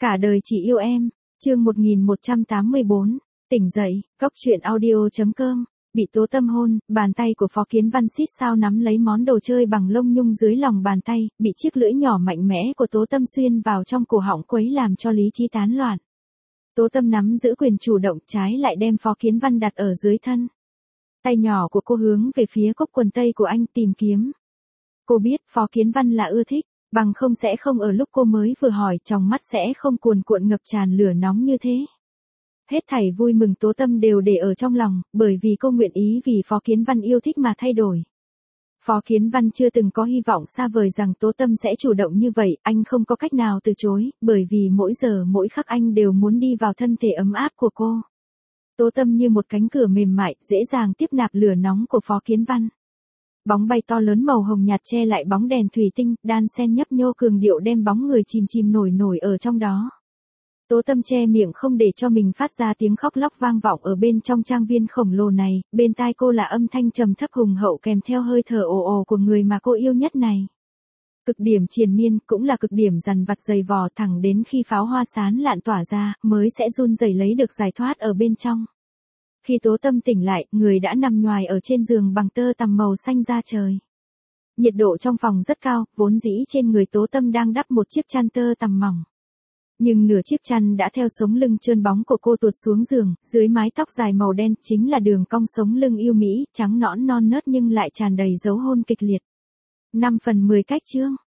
Cả đời chỉ yêu em, chương 1184, tỉnh dậy, Cốc truyện audio.com, bị Tố Tâm hôn, bàn tay của Phó Kiến Văn xít sao nắm lấy món đồ chơi bằng lông nhung dưới lòng bàn tay, bị chiếc lưỡi nhỏ mạnh mẽ của Tố Tâm xuyên vào trong cổ họng quấy làm cho lý trí tán loạn. Tố Tâm nắm giữ quyền chủ động, trái lại đem Phó Kiến Văn đặt ở dưới thân. Tay nhỏ của cô hướng về phía cốc quần tây của anh tìm kiếm. Cô biết Phó Kiến Văn là ưa thích, bằng không sẽ không ở lúc cô mới vừa hỏi trong mắt sẽ không cuồn cuộn ngập tràn lửa nóng như thế. Hết thảy vui mừng Tố Tâm đều để ở trong lòng, bởi vì cô nguyện ý vì Phó Kiến Văn yêu thích mà thay đổi. Phó Kiến Văn chưa từng có hy vọng xa vời rằng Tố Tâm sẽ chủ động như vậy, anh không có cách nào từ chối, bởi vì mỗi giờ mỗi khắc anh đều muốn đi vào thân thể ấm áp của cô. Tố Tâm như một cánh cửa mềm mại, dễ dàng tiếp nạp lửa nóng của Phó Kiến Văn. Bóng bay to lớn màu hồng nhạt che lại bóng đèn thủy tinh, đan xen nhấp nhô cường điệu đem bóng người chìm nổi ở trong đó. Tố Tâm che miệng không để cho mình phát ra tiếng khóc lóc vang vọng ở bên trong trang viên khổng lồ này, bên tai cô là âm thanh trầm thấp hùng hậu kèm theo hơi thở ồ ồ của người mà cô yêu nhất này. Cực điểm triền miên, cũng là cực điểm dằn vặt dày vò, thẳng đến khi pháo hoa sán lạn tỏa ra, mới sẽ run rẩy lấy được giải thoát ở bên trong. Khi Tố Tâm tỉnh lại, người đã nằm nhoài ở trên giường bằng tơ tằm màu xanh da trời. Nhiệt độ trong phòng rất cao, vốn dĩ trên người Tố Tâm đang đắp một chiếc chăn tơ tằm mỏng. Nhưng nửa chiếc chăn đã theo sống lưng trơn bóng của cô tuột xuống giường, dưới mái tóc dài màu đen chính là đường cong sống lưng yêu mỹ, trắng nõn non nớt nhưng lại tràn đầy dấu hôn kịch liệt. 5/10 cách chương.